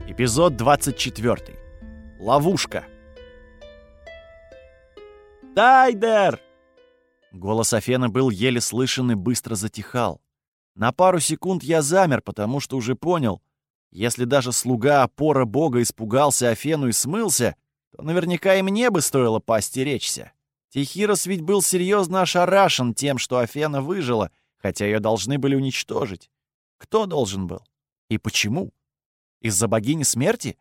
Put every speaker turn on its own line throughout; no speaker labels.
Эпизод 24. Ловушка. «Тайдер!» Голос Афены был еле слышен и быстро затихал. На пару секунд я замер, потому что уже понял, если даже слуга опора бога испугался Афену и смылся, то наверняка и мне бы стоило поостеречься. Тихирос ведь был серьезно ошарашен тем, что Афена выжила, хотя ее должны были уничтожить. Кто должен был? И почему? Из-за богини смерти?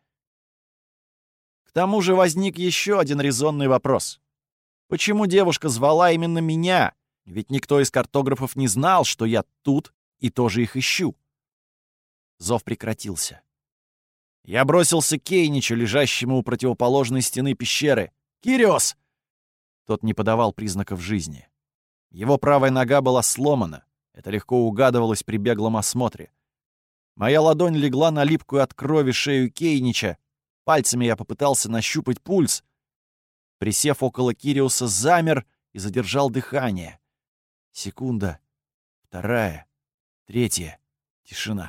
К тому же возник еще один резонный вопрос. Почему девушка звала именно меня? Ведь никто из картографов не знал, что я тут и тоже их ищу. Зов прекратился. Я бросился к Кейничу, лежащему у противоположной стены пещеры. «Кириос!» Тот не подавал признаков жизни. Его правая нога была сломана. Это легко угадывалось при беглом осмотре. Моя ладонь легла на липкую от крови шею Кейнича. Пальцами я попытался нащупать пульс. Присев около Кириуса, замер и задержал дыхание. Секунда, вторая, третья. Тишина.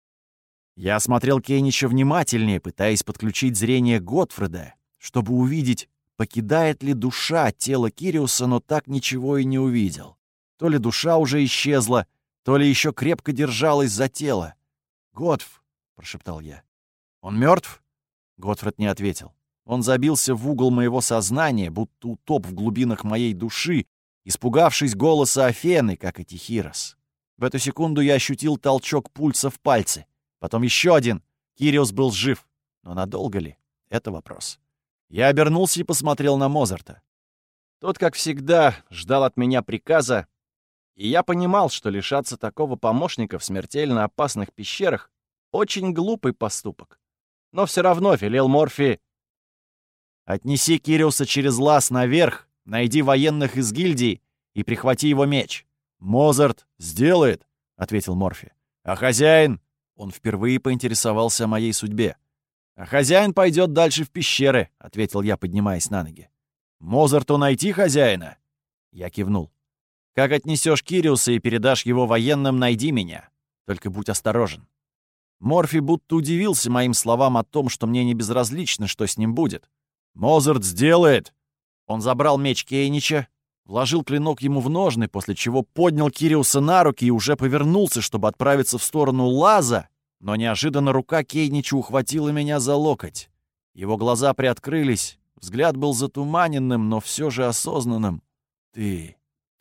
Я осмотрел Кейнича внимательнее, пытаясь подключить зрение Готфреда, чтобы увидеть, покидает ли душа тело Кириуса, но так ничего и не увидел. То ли душа уже исчезла, то ли еще крепко держалась за тело. «Готф!» — прошептал я. «Он мертв?» Готфред не ответил. Он забился в угол моего сознания, будто утоп в глубинах моей души, испугавшись голоса Афены, как и Тихирос. В эту секунду я ощутил толчок пульса в пальце. Потом еще один. Кириос был жив. Но надолго ли? Это вопрос. Я обернулся и посмотрел на Мозарта. Тот, как всегда, ждал от меня приказа, и я понимал, что лишаться такого помощника в смертельно опасных пещерах — очень глупый поступок. Но все равно велел Морфи: «Отнеси Кириуса через лаз наверх, найди военных из гильдии и прихвати его меч». «Мозарт сделает», — ответил Морфи. «А хозяин?» Он впервые поинтересовался о моей судьбе. «А хозяин пойдет дальше в пещеры», — ответил я, поднимаясь на ноги. «Мозарту найти хозяина?» Я кивнул. «Как отнесешь Кириуса и передашь его военным, найди меня. Только будь осторожен». Морфи будто удивился моим словам о том, что мне не безразлично, что с ним будет. «Мозарт сделает!» Он забрал меч Кейнича, вложил клинок ему в ножны, после чего поднял Кириуса на руки и уже повернулся, чтобы отправиться в сторону лаза, но неожиданно рука Кейнича ухватила меня за локоть. Его глаза приоткрылись, взгляд был затуманенным, но все же осознанным. «Ты...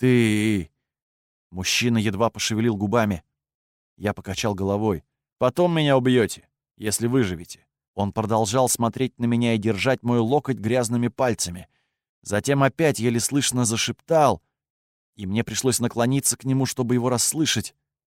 Мужчина едва пошевелил губами. Я покачал головой. «Потом меня убьете, если выживете». Он продолжал смотреть на меня и держать мой локоть грязными пальцами. Затем опять еле слышно зашептал, и мне пришлось наклониться к нему, чтобы его расслышать.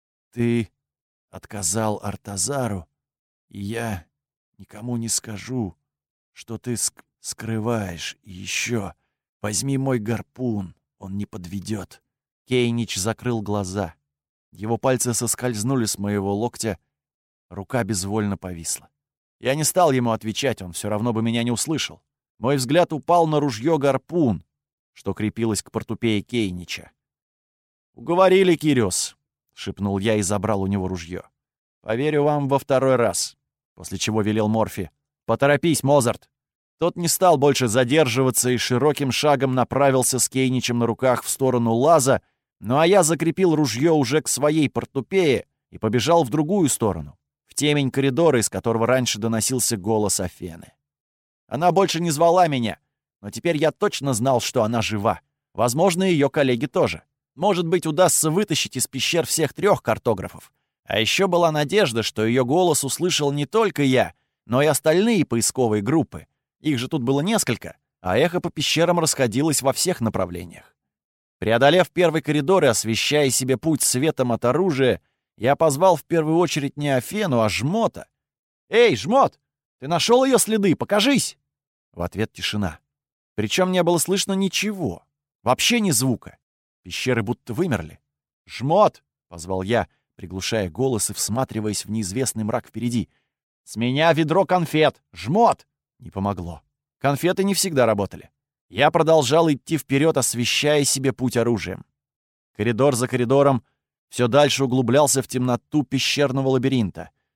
«Ты отказал Артазару, и я никому не скажу, что ты скрываешь. И еще возьми мой гарпун, он не подведет». Кейнич закрыл глаза. Его пальцы соскользнули с моего локтя, рука безвольно повисла. Я не стал ему отвечать, он все равно бы меня не услышал. Мой взгляд упал на ружье-гарпун, что крепилось к портупее Кейнича. «Уговорили, Кириос», — шепнул я и забрал у него ружье. «Поверю вам во второй раз», после чего велел Морфи: «Поторопись, Мозарт». Тот не стал больше задерживаться и широким шагом направился с Кейничем на руках в сторону лаза, ну а я закрепил ружье уже к своей портупее и побежал в другую сторону, в темень коридора, из которого раньше доносился голос Афены. Она больше не звала меня, но теперь я точно знал, что она жива. Возможно, и ее коллеги тоже. Может быть, удастся вытащить из пещер всех 3 картографов. А еще была надежда, что ее голос услышал не только я, но и остальные поисковые группы. Их же тут было несколько, а эхо по пещерам расходилось во всех направлениях. Преодолев первый коридор и освещая себе путь светом от оружия, я позвал в первую очередь не Афену, а Жмота. «Эй, Жмот, ты нашел ее следы? Покажись!» В ответ тишина. Причем не было слышно ничего. Вообще ни звука. Пещеры будто вымерли. «Жмот!» — позвал я, приглушая голос и всматриваясь в неизвестный мрак впереди. «С меня ведро конфет! Жмот!» Не помогло. Конфеты не всегда работали. Я продолжал идти вперед, освещая себе путь оружием. Коридор за коридором все дальше углублялся в темноту пещерного лабиринта.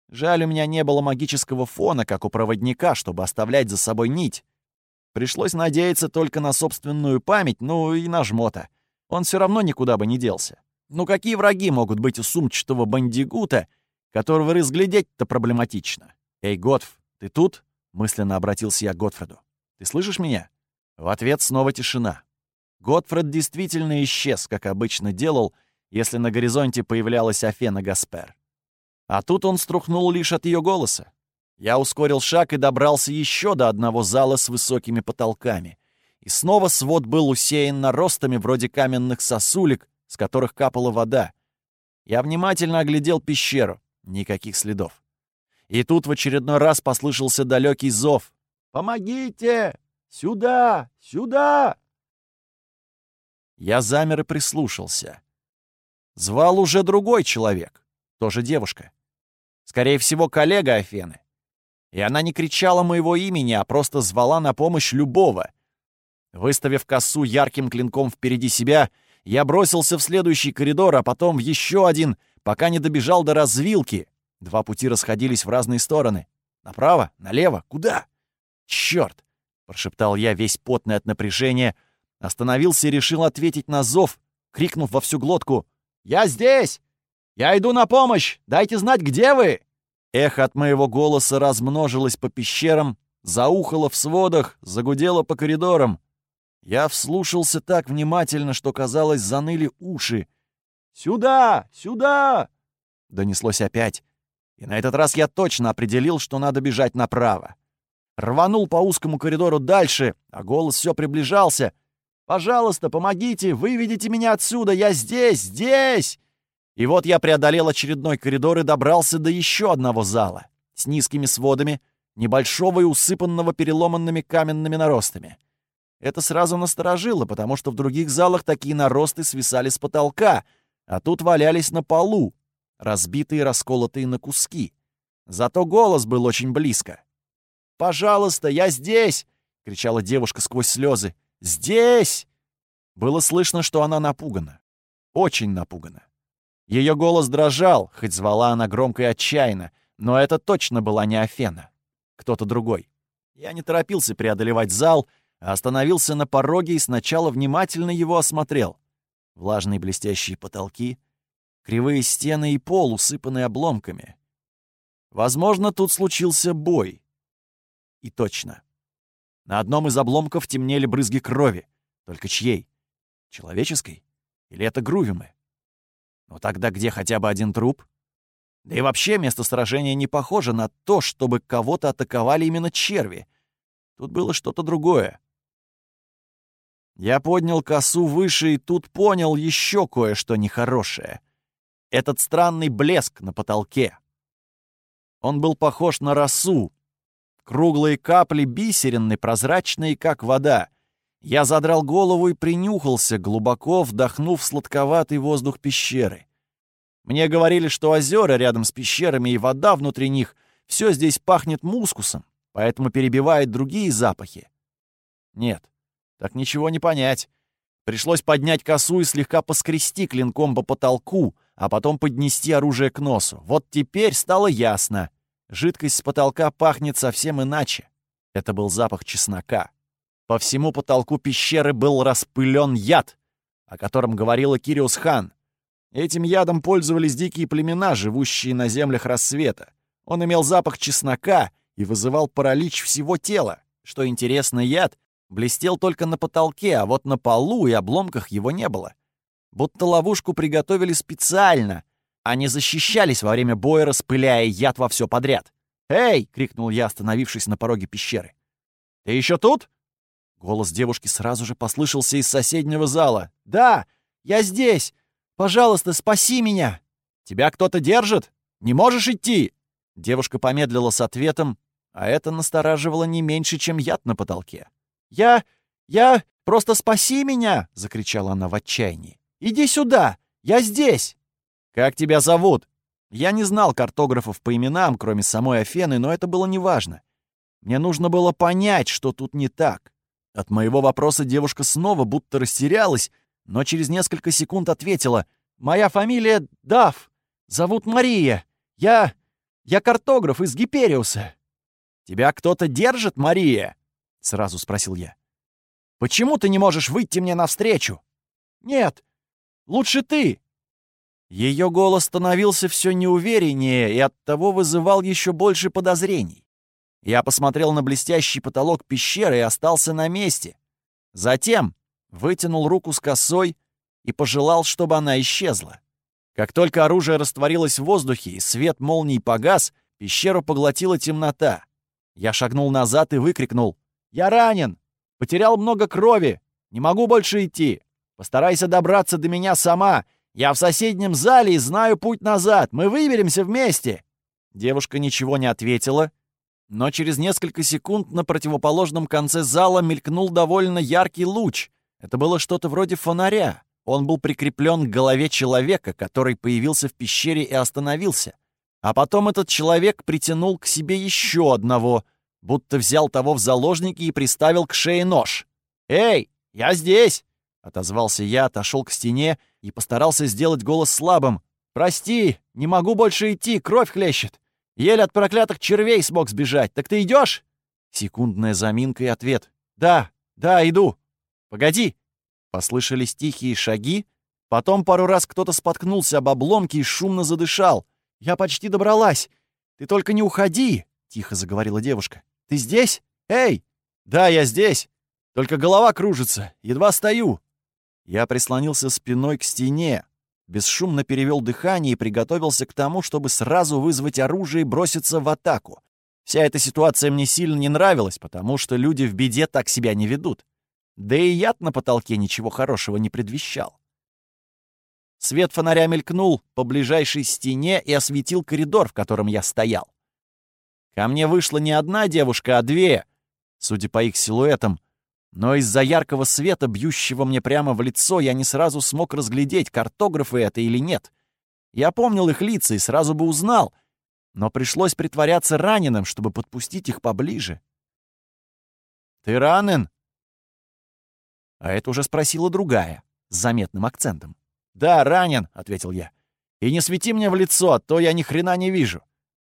Жаль, у меня не было магического фона, как у проводника, чтобы оставлять за собой нить. Пришлось надеяться только на собственную память, ну и на жмота. Он все равно никуда бы не делся. Ну какие враги могут быть у сумчатого бандигута, которого разглядеть-то проблематично? «Эй, Готф, ты тут?» — мысленно обратился я к Готфреду. «Ты слышишь меня?» В ответ снова тишина. Готфред действительно исчез, как обычно делал, если на горизонте появлялась Афена Гаспер. А тут он струхнул лишь от ее голоса. Я ускорил шаг и добрался еще до одного зала с высокими потолками. И снова свод был усеян наростами вроде каменных сосулек, с которых капала вода. Я внимательно оглядел пещеру. Никаких следов. И тут в очередной раз послышался далекий зов. «Помогите! Сюда! Сюда!» Я замер и прислушался. Звал уже другой человек, тоже девушка. Скорее всего, коллега Афены. И она не кричала моего имени, а просто звала на помощь любого. Выставив косу ярким клинком впереди себя, я бросился в следующий коридор, а потом в еще один, пока не добежал до развилки. Два пути расходились в разные стороны. Направо? Налево? Куда? «Чёрт!» — прошептал я, весь потный от напряжения, остановился и решил ответить на зов, крикнув во всю глотку: «Я здесь! Я иду на помощь! Дайте знать, где вы!» Эхо от моего голоса размножилось по пещерам, заухало в сводах, загудело по коридорам. Я вслушался так внимательно, что, казалось, заныли уши. «Сюда! Сюда!» — донеслось опять. И на этот раз я точно определил, что надо бежать направо. Рванул по узкому коридору дальше, а голос все приближался. «Пожалуйста, помогите! Выведите меня отсюда! Я здесь! Здесь!» И вот я преодолел очередной коридор и добрался до еще одного зала с низкими сводами, небольшого и усыпанного переломанными каменными наростами. Это сразу насторожило, потому что в других залах такие наросты свисали с потолка, а тут валялись на полу, разбитые и расколотые на куски. Зато голос был очень близко. «Пожалуйста, я здесь!» — кричала девушка сквозь слезы. «Здесь!» Было слышно, что она напугана. Очень напугана. Ее голос дрожал, хоть звала она громко и отчаянно, но это точно была не Афена. Кто-то другой. Я не торопился преодолевать зал, а остановился на пороге и сначала внимательно его осмотрел. Влажные блестящие потолки, кривые стены и пол, усыпанные обломками. Возможно, тут случился бой. И точно. На одном из обломков темнели брызги крови. Только чьей? Человеческой? Или это Грувимы? Но тогда где хотя бы один труп? Да и вообще место сражения не похоже на то, чтобы кого-то атаковали именно черви. Тут было что-то другое. Я поднял косу выше и тут понял еще кое-что нехорошее. Этот странный блеск на потолке. Он был похож на росу. Круглые капли бисеринны, прозрачные, как вода. Я задрал голову и принюхался, глубоко вдохнув сладковатый воздух пещеры. Мне говорили, что озера рядом с пещерами и вода внутри них — все здесь пахнет мускусом, поэтому перебивает другие запахи. Нет, так ничего не понять. Пришлось поднять косу и слегка поскрести клинком по потолку, а потом поднести оружие к носу. Вот теперь стало ясно. Жидкость с потолка пахнет совсем иначе. Это был запах чеснока. По всему потолку пещеры был распылен яд, о котором говорила Кириус-хан. Этим ядом пользовались дикие племена, живущие на землях Рассвета. Он имел запах чеснока и вызывал паралич всего тела. Что интересно, яд блестел только на потолке, а вот на полу и обломках его не было. Будто ловушку приготовили специально, а не защищались во время боя, распыляя яд во все подряд. «Эй!» — крикнул я, остановившись на пороге пещеры. «Ты еще тут?» Голос девушки сразу же послышался из соседнего зала. «Да, я здесь! Пожалуйста, спаси меня!» «Тебя кто-то держит? Не можешь идти?» Девушка помедлила с ответом, а это настораживало не меньше, чем яд на потолке. «Я... просто спаси меня!» — закричала она в отчаянии. «Иди сюда! Я здесь!» «Как тебя зовут?» Я не знал картографов по именам, кроме самой Афены, но это было неважно. Мне нужно было понять, что тут не так. От моего вопроса девушка снова будто растерялась, но через несколько секунд ответила: «Моя фамилия Даф. Зовут Мария. Я Я картограф из Гипериуса». «Тебя кто-то держит, Мария?» — сразу спросил я. «Почему ты не можешь выйти мне навстречу?» «Нет, лучше ты». Ее голос становился все неувереннее и оттого вызывал еще больше подозрений. Я посмотрел на блестящий потолок пещеры и остался на месте. Затем вытянул руку с косой и пожелал, чтобы она исчезла. Как только оружие растворилось в воздухе и свет молний погас, пещеру поглотила темнота. Я шагнул назад и выкрикнул: «Я ранен! Потерял много крови! Не могу больше идти! Постарайся добраться до меня сама! Я в соседнем зале и знаю путь назад! Мы выберемся вместе!» Девушка ничего не ответила, но через несколько секунд на противоположном конце зала мелькнул довольно яркий луч. Это было что-то вроде фонаря. Он был прикреплен к голове человека, который появился в пещере и остановился. А потом этот человек притянул к себе еще одного, будто взял того в заложники и приставил к шее нож. «Эй, я здесь!» — отозвался я, отошел к стене и постарался сделать голос слабым. «Прости, не могу больше идти, кровь хлещет. Еле от проклятых червей смог сбежать. Так ты идешь?» Секундная заминка и ответ. «Да, иду. Погоди!» Послышались тихие шаги. Потом пару раз кто-то споткнулся об обломки и шумно задышал. «Я почти добралась. Ты только не уходи!» — тихо заговорила девушка. «Ты здесь? Эй!» «Да, я здесь. Только голова кружится. Едва стою». Я прислонился спиной к стене, бесшумно перевел дыхание и приготовился к тому, чтобы сразу вызвать оружие и броситься в атаку. Вся эта ситуация мне сильно не нравилась, потому что люди в беде так себя не ведут. Да и яд на потолке ничего хорошего не предвещал. Свет фонаря мелькнул по ближайшей стене и осветил коридор, в котором я стоял. Ко мне вышла не одна девушка, а две, судя по их силуэтам, но из-за яркого света, бьющего мне прямо в лицо, я не сразу смог разглядеть, картографы это или нет. Я помнил их лица и сразу бы узнал, но пришлось притворяться раненым, чтобы подпустить их поближе. «Ты ранен?» А это уже спросила другая, с заметным акцентом. «Да, ранен», — ответил я. «И не свети мне в лицо, а то я ни хрена не вижу».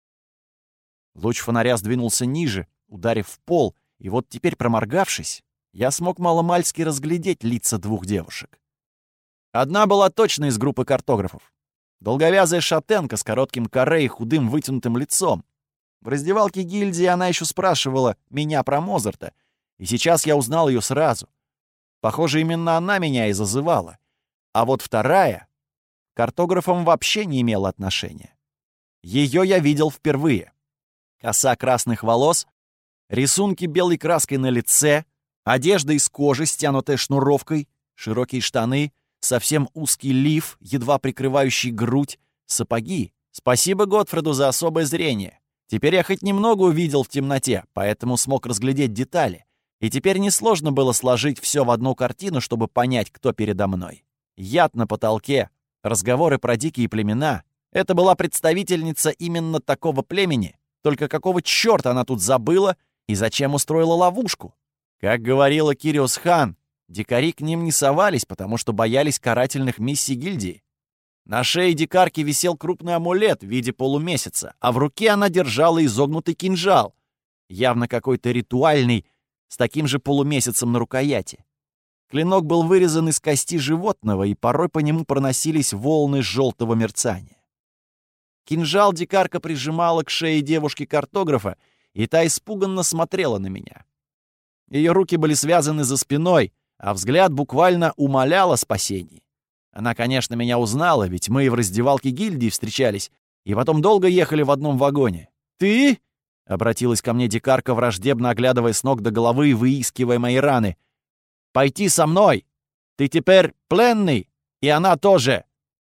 Луч фонаря сдвинулся ниже, ударив в пол, и вот теперь, проморгавшись, я смог маломальски разглядеть лица двух девушек. Одна была точно из группы картографов. Долговязая шатенка с коротким каре и худым вытянутым лицом. В раздевалке гильдии она еще спрашивала меня про Мозарта, и сейчас я узнал ее сразу. Похоже, именно она меня и зазывала. А вот вторая к картографам вообще не имела отношения. Ее я видел впервые. Коса красных волос, рисунки белой краской на лице, одежда из кожи, стянутая шнуровкой, широкие штаны, совсем узкий лиф, едва прикрывающий грудь, сапоги. Спасибо Готфреду за особое зрение. Теперь я хоть немного увидел в темноте, поэтому смог разглядеть детали. И теперь несложно было сложить все в одну картину, чтобы понять, кто передо мной. Яд на потолке, разговоры про дикие племена. Это была представительница именно такого племени. Только какого чёрта она тут забыла и зачем устроила ловушку? Как говорила Кириос Хан, дикари к ним не совались, потому что боялись карательных миссий гильдии. На шее дикарки висел крупный амулет в виде полумесяца, а в руке она держала изогнутый кинжал, явно какой-то ритуальный, с таким же полумесяцем на рукояти. Клинок был вырезан из кости животного, и порой по нему проносились волны желтого мерцания. Кинжал дикарка прижимала к шее девушки-картографа, и та испуганно смотрела на меня. Ее руки были связаны за спиной, а взгляд буквально умолял о спасении. Она, конечно, меня узнала, ведь мы и в раздевалке гильдии встречались, и потом долго ехали в одном вагоне. «Ты?» — обратилась ко мне дикарка, враждебно оглядывая с ног до головы и выискивая мои раны. «Пойти со мной! Ты теперь пленный, и она тоже!»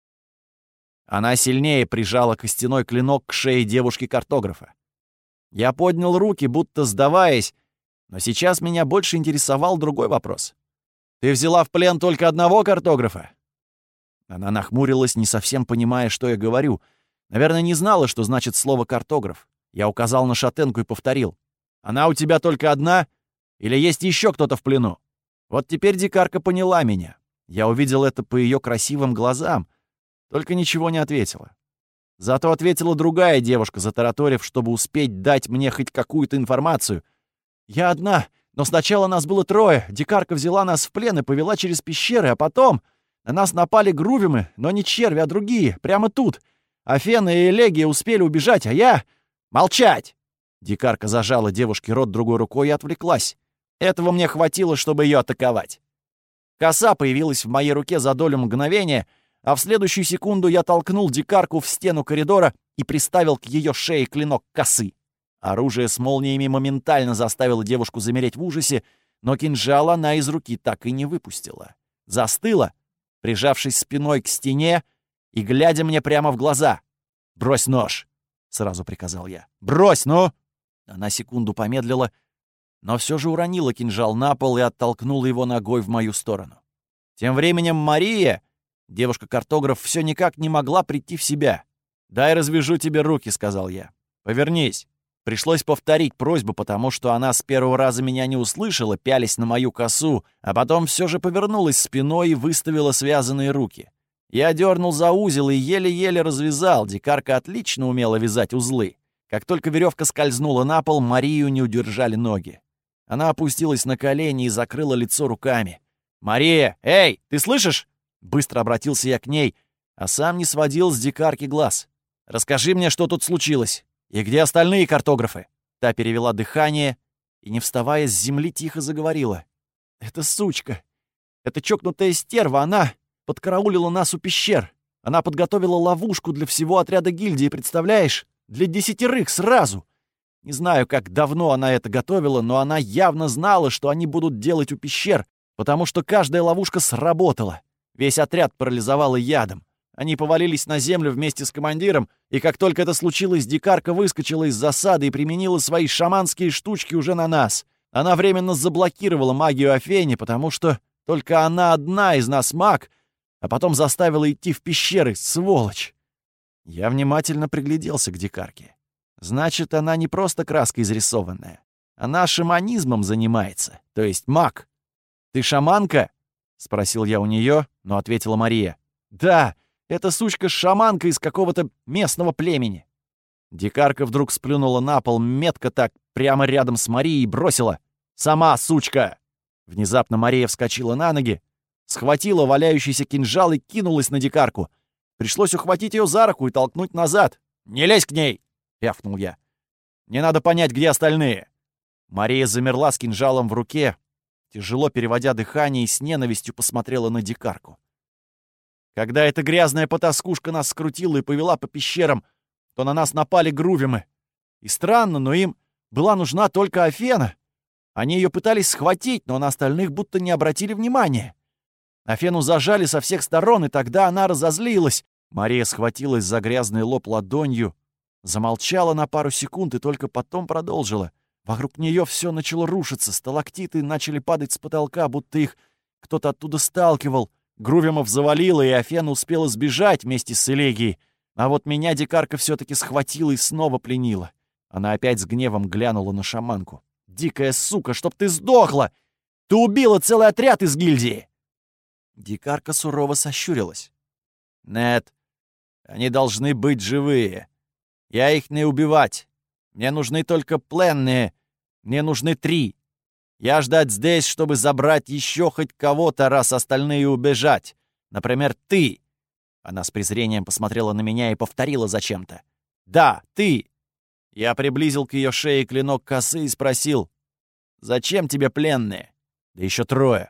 Она сильнее прижала костяной клинок к шее девушки-картографа. Я поднял руки, будто сдаваясь, но сейчас меня больше интересовал другой вопрос. «Ты взяла в плен только одного картографа?» Она нахмурилась, не совсем понимая, что я говорю. Наверное, не знала, что значит слово «картограф». Я указал на шатенку и повторил. «Она у тебя только одна? Или есть еще кто-то в плену?» Вот теперь дикарка поняла меня. Я увидел это по ее красивым глазам, только ничего не ответила. Зато ответила другая девушка, затараторив, чтобы успеть дать мне хоть какую-то информацию. «Я одна, но сначала нас было трое. Дикарка взяла нас в плен и повела через пещеры, а потом на нас напали грувимы, но не черви, а другие, прямо тут. Афена и Элегия успели убежать, а я... Молчать!» Дикарка зажала девушке рот другой рукой и отвлеклась. Этого мне хватило, чтобы ее атаковать. Коса появилась в моей руке за долю мгновения, а в следующую секунду я толкнул дикарку в стену коридора и приставил к ее шее клинок косы. Оружие с молниями моментально заставило девушку замереть в ужасе, но кинжал она из руки так и не выпустила. Застыла, прижавшись спиной к стене и глядя мне прямо в глаза. «Брось нож!» — сразу приказал я. «Брось, ну!» Она секунду помедлила, но все же уронила кинжал на пол и оттолкнула его ногой в мою сторону. Тем временем Мария, девушка-картограф, все никак не могла прийти в себя. «Дай развяжу тебе руки», — сказал я. «Повернись». Пришлось повторить просьбу, потому что она с первого раза меня не услышала, пялись на мою косу, а потом все же повернулась спиной и выставила связанные руки. Я дернул за узел и еле-еле развязал. Дикарка отлично умела вязать узлы. Как только веревка скользнула на пол, Марию не удержали ноги. Она опустилась на колени и закрыла лицо руками. «Мария! Эй, ты слышишь?» Быстро обратился я к ней, а сам не сводил с дикарки глаз. «Расскажи мне, что тут случилось. И где остальные картографы?» Та перевела дыхание и, не вставая с земли, тихо заговорила. «Это сучка. Это чокнутая стерва. Она подкараулила нас у пещер. Она подготовила ловушку для всего отряда гильдии, представляешь? Для 10 сразу. Не знаю, как давно она это готовила, но она явно знала, что они будут делать у пещер, потому что каждая ловушка сработала. Весь отряд парализовала ядом. Они повалились на землю вместе с командиром, и как только это случилось, дикарка выскочила из засады и применила свои шаманские штучки уже на нас. Она временно заблокировала магию Афени, потому что только она одна из нас маг, а потом заставила идти в пещеры, сволочь. Я внимательно пригляделся к дикарке. Значит, она не просто краска изрисованная. Она шаманизмом занимается, то есть маг. «Ты шаманка?» — спросил я у нее, но ответила Мария. «Да, эта сучка шаманка из какого-то местного племени». Дикарка вдруг сплюнула на пол метко так, прямо рядом с Марией, и бросила. «Сама сучка!» Внезапно Мария вскочила на ноги, схватила валяющийся кинжал и кинулась на дикарку. Пришлось ухватить ее за руку и толкнуть назад. «Не лезь к ней!» — рявкнул я. «Мне надо понять, где остальные». Мария замерла с кинжалом в руке, тяжело переводя дыхание, и с ненавистью посмотрела на дикарку. «Когда эта грязная потаскушка нас скрутила и повела по пещерам, то на нас напали грувимы. И странно, но им была нужна только Афена. Они ее пытались схватить, но на остальных будто не обратили внимания. Афену зажали со всех сторон, и тогда она разозлилась». Мария схватилась за грязный лоб ладонью, замолчала на пару секунд и только потом продолжила. Вокруг нее все начало рушиться, сталактиты начали падать с потолка, будто их кто-то оттуда сталкивал. Грувимов завалило, и Афена успела сбежать вместе с Элегией. А вот меня дикарка все-таки схватила и снова пленила. Она опять с гневом глянула на шаманку. «Дикая сука, чтоб ты сдохла! Ты убила целый отряд из гильдии!» Дикарка сурово сощурилась. «Нет, они должны быть живые. Я их не убивать. Мне нужны только пленные. Мне нужны 3. Я ждать здесь, чтобы забрать еще хоть кого-то, раз остальные убежать. Например, ты». Она с презрением посмотрела на меня и повторила зачем-то. «Да, ты». Я приблизил к ее шее клинок косы и спросил. «Зачем тебе пленные? Да еще 3».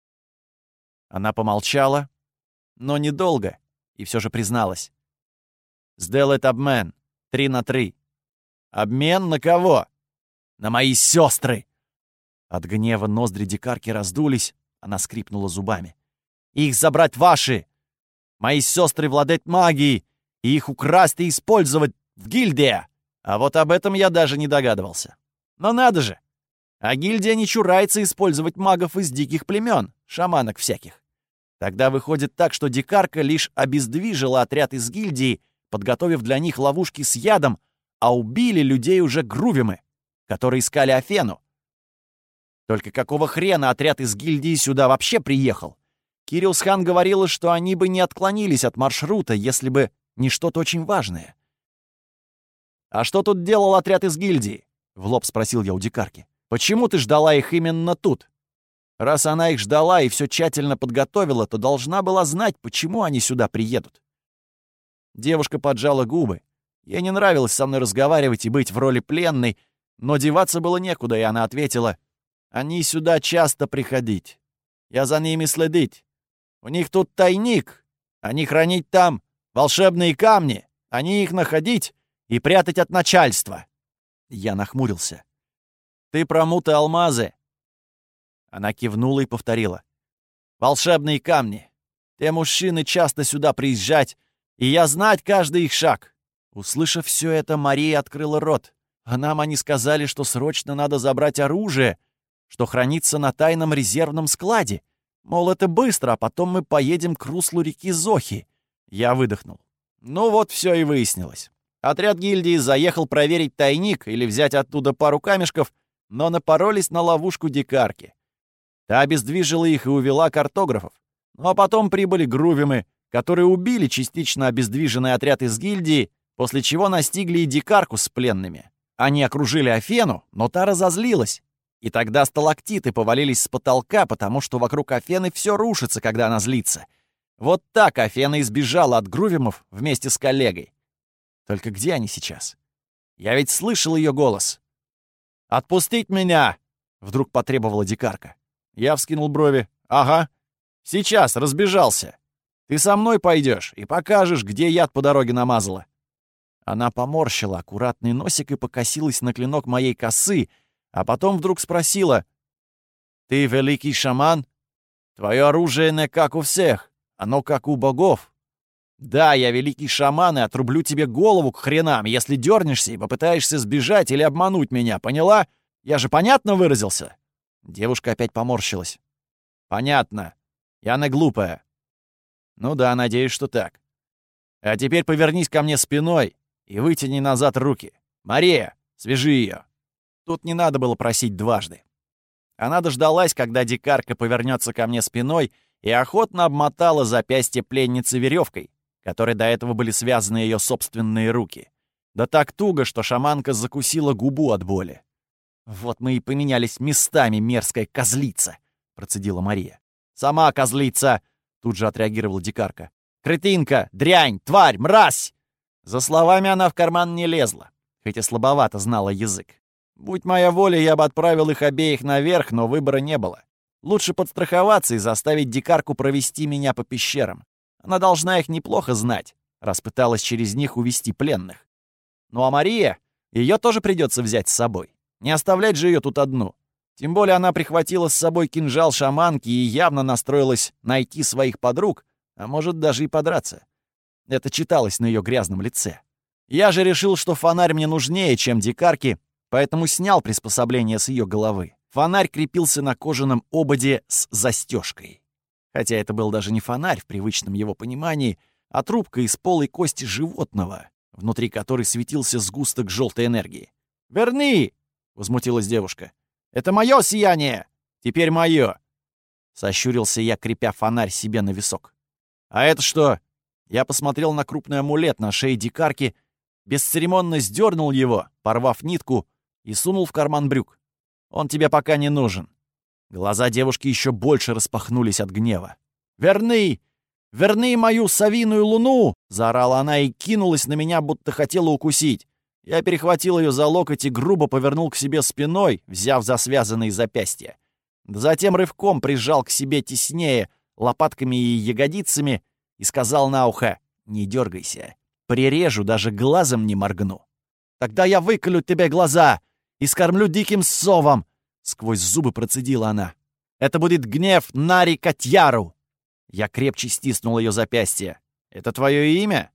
Она помолчала, но недолго, и все же призналась. «Сделать обмен. 3 на 3. «Обмен на кого?» «На мои сестры!» От гнева ноздри дикарки раздулись, она скрипнула зубами. «Их забрать ваши! Мои сестры владеть магией, и их украсть и использовать в гильдии!» А вот об этом я даже не догадывался. Но надо же! А гильдия не чурается использовать магов из диких племен, шаманок всяких. Тогда выходит так, что дикарка лишь обездвижила отряд из гильдии, подготовив для них ловушки с ядом, а убили людей уже грувимы, которые искали Афену. Только какого хрена отряд из гильдии сюда вообще приехал? Кириллс-хан говорила, что они бы не отклонились от маршрута, если бы не что-то очень важное. «А что тут делал отряд из гильдии?» — в лоб спросил я у дикарки. «Почему ты ждала их именно тут? Раз она их ждала и все тщательно подготовила, то должна была знать, почему они сюда приедут». Девушка поджала губы. Ей не нравилось со мной разговаривать и быть в роли пленной, но деваться было некуда, и она ответила: «Они сюда часто приходить. Я за ними следить. У них тут тайник. Они хранить там волшебные камни. Они их находить и прятать от начальства». Я нахмурился. «Ты про муты-алмазы?» Она кивнула и повторила: «Волшебные камни. Те мужчины часто сюда приезжать, и я знать каждый их шаг». Услышав все это, Мария открыла рот. А нам они сказали, что срочно надо забрать оружие, что хранится на тайном резервном складе. Мол, это быстро, а потом мы поедем к руслу реки Зохи. Я выдохнул. Ну вот все и выяснилось. Отряд гильдии заехал проверить тайник или взять оттуда пару камешков, но напоролись на ловушку дикарки. Та обездвижила их и увела картографов. Ну а потом прибыли грувимы, которые убили частично обездвиженный отряд из гильдии, после чего настигли и дикарку с пленными. Они окружили Афену, но та разозлилась. И тогда сталактиты повалились с потолка, потому что вокруг Афены все рушится, когда она злится. Вот так Афена избежала от грувимов вместе с коллегой. Только где они сейчас? Я ведь слышал ее голос. «Отпустить меня!» — вдруг потребовала дикарка. Я вскинул брови. «Ага. Сейчас, разбежался. Ты со мной пойдешь и покажешь, где яд по дороге намазала». Она поморщила аккуратный носик и покосилась на клинок моей косы, а потом вдруг спросила: «Ты великий шаман? Твое оружие не как у всех, оно как у богов. Да, я великий шаман и отрублю тебе голову к хренам, если дернешься и попытаешься сбежать или обмануть меня, поняла? Я же понятно выразился?» Девушка опять поморщилась. «Понятно. Я не глупая». «Ну да, надеюсь, что так. А теперь повернись ко мне спиной и вытяни назад руки. Мария, свяжи ее». Тут не надо было просить дважды. Она дождалась, когда дикарка повернется ко мне спиной, и охотно обмотала запястье пленницы веревкой, которой до этого были связаны ее собственные руки. Да так туго, что шаманка закусила губу от боли. «Вот мы и поменялись местами, мерзкая козлица», — процедила Мария. «Сама козлица», — тут же отреагировала дикарка. «Кретинка, дрянь, тварь, мразь!» За словами она в карман не лезла, хоть и слабовато знала язык. Будь моя воля, я бы отправил их обеих наверх, но выбора не было. Лучше подстраховаться и заставить дикарку провести меня по пещерам. Она должна их неплохо знать, раз пыталась через них увести пленных. Ну а Мария, ее тоже придется взять с собой. Не оставлять же ее тут одну. Тем более она прихватила с собой кинжал шаманки и явно настроилась найти своих подруг, а может даже и подраться. Это читалось на ее грязном лице. Я же решил, что фонарь мне нужнее, чем дикарки, поэтому снял приспособление с ее головы. Фонарь крепился на кожаном ободе с застежкой. Хотя это был даже не фонарь в привычном его понимании, а трубка из полой кости животного, внутри которой светился сгусток желтой энергии. «Верни!» — возмутилась девушка. «Это мое сияние! Теперь мое!» Сощурился я, крепя фонарь себе на висок. «А это что?» Я посмотрел на крупный амулет на шее дикарки, бесцеремонно сдернул его, порвав нитку, и сунул в карман брюк. «Он тебе пока не нужен». Глаза девушки еще больше распахнулись от гнева. «Верни! Верни мою совиную луну!» — заорала она и кинулась на меня, будто хотела укусить. Я перехватил ее за локоть и грубо повернул к себе спиной, взяв за связанные запястья. Затем рывком прижал к себе теснее, лопатками и ягодицами, и сказал на ухо: «Не дергайся, прирежу, даже глазом не моргну. Тогда я выколю тебе глаза и скормлю диким совам!» Сквозь зубы процедила она. «Это будет гнев Нари Катьяру!» Я крепче стиснул ее запястье. «Это твое имя?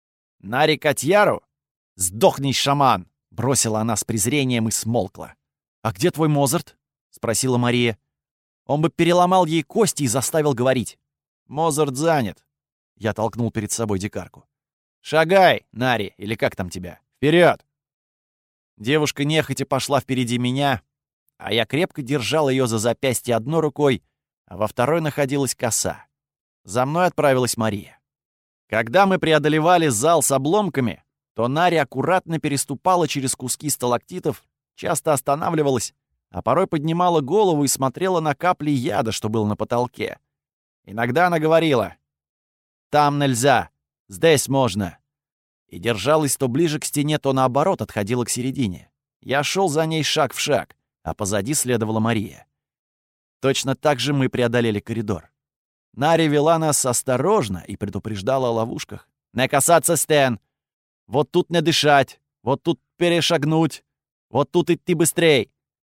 Нари Катьяру? Сдохни, шаман!» Бросила она с презрением и смолкла. «А где твой Мозарт?» — спросила Мария. Он бы переломал ей кости и заставил говорить. «Мозарт занят». Я толкнул перед собой дикарку. «Шагай, Нари, или как там тебя? Вперед!» Девушка нехотя пошла впереди меня, а я крепко держал ее за запястье одной рукой, а во второй находилась коса. За мной отправилась Мария. Когда мы преодолевали зал с обломками, то Нари аккуратно переступала через куски сталактитов, часто останавливалась, а порой поднимала голову и смотрела на капли яда, что был на потолке. Иногда она говорила: «Там нельзя, здесь можно». И держалась то ближе к стене, то наоборот отходила к середине. Я шел за ней шаг в шаг, а позади следовала Мария. Точно так же мы преодолели коридор. Нари вела нас осторожно и предупреждала о ловушках. «Не касаться стен! Вот тут не дышать! Вот тут перешагнуть! Вот тут идти быстрей!»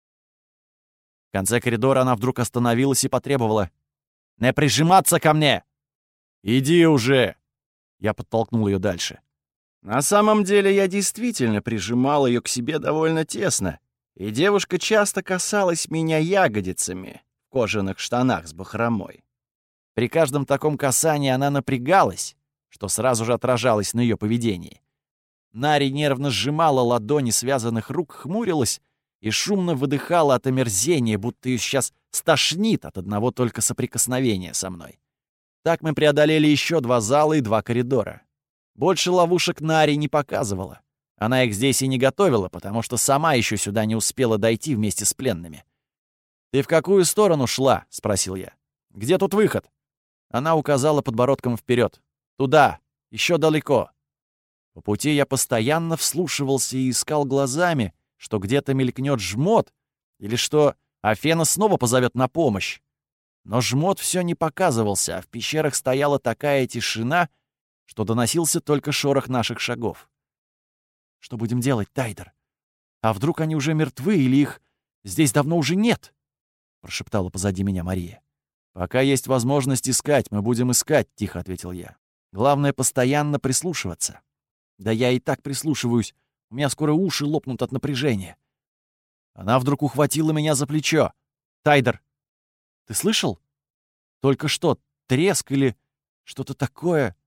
В конце коридора она вдруг остановилась и потребовала: «Не прижиматься ко мне!» «Иди уже!» Я подтолкнул ее дальше. На самом деле я действительно прижимал ее к себе довольно тесно, и девушка часто касалась меня ягодицами в кожаных штанах с бахромой. При каждом таком касании она напрягалась, что сразу же отражалось на ее поведении. Нари нервно сжимала ладони связанных рук, хмурилась и шумно выдыхала от омерзения, будто ее сейчас стошнит от одного только соприкосновения со мной. Так мы преодолели еще 2 зала и 2 коридора. Больше ловушек Нари не показывала. Она их здесь и не готовила, потому что сама еще сюда не успела дойти вместе с пленными. «Ты в какую сторону шла?» — спросил я. «Где тут выход?» Она указала подбородком вперед. «Туда, еще далеко». По пути я постоянно вслушивался и искал глазами, что где-то мелькнет жмот, или что Афена снова позовет на помощь. Но жмот все не показывался, а в пещерах стояла такая тишина, что доносился только шорох наших шагов. «Что будем делать, Тайдер? А вдруг они уже мертвы или их здесь давно уже нет?» — прошептала позади меня Мария. «Пока есть возможность искать, мы будем искать», — тихо ответил я. «Главное — постоянно прислушиваться». «Да я и так прислушиваюсь. У меня скоро уши лопнут от напряжения». Она вдруг ухватила меня за плечо. «Тайдер, ты слышал? Только что треск или что-то такое?»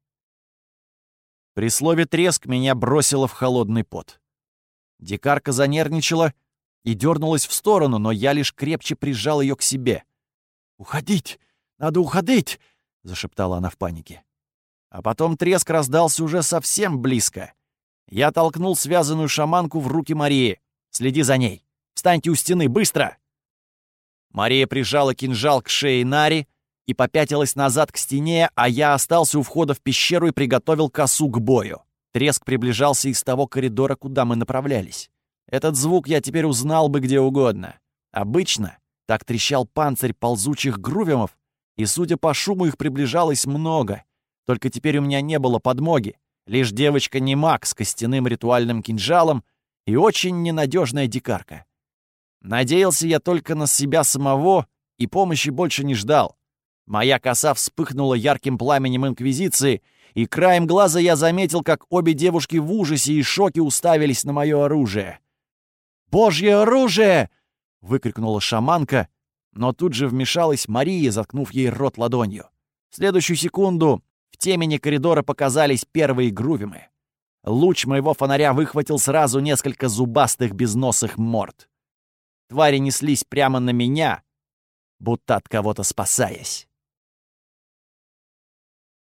При слове «треск» меня бросило в холодный пот. Дикарка занервничала и дернулась в сторону, но я лишь крепче прижал ее к себе. «Уходить! Надо уходить!» — зашептала она в панике. А потом треск раздался уже совсем близко. Я толкнул связанную шаманку в руки Марии. «Следи за ней! Встаньте у стены, быстро!» Мария прижала кинжал к шее Нари и попятилась назад к стене, а я остался у входа в пещеру и приготовил косу к бою. Треск приближался из того коридора, куда мы направлялись. Этот звук я теперь узнал бы где угодно. Обычно так трещал панцирь ползучих грувимов, и, судя по шуму, их приближалось много. Только теперь у меня не было подмоги. Лишь девочка-немаг с костяным ритуальным кинжалом и очень ненадежная дикарка. Надеялся я только на себя самого и помощи больше не ждал. Моя коса вспыхнула ярким пламенем инквизиции, и краем глаза я заметил, как обе девушки в ужасе и шоке уставились на мое оружие. «Божье оружие!» — выкрикнула шаманка, но тут же вмешалась Мария, заткнув ей рот ладонью. В следующую секунду в темени коридора показались первые грувимы. Луч моего фонаря выхватил сразу несколько зубастых безносых морд. Твари неслись прямо на меня, будто от кого-то спасаясь.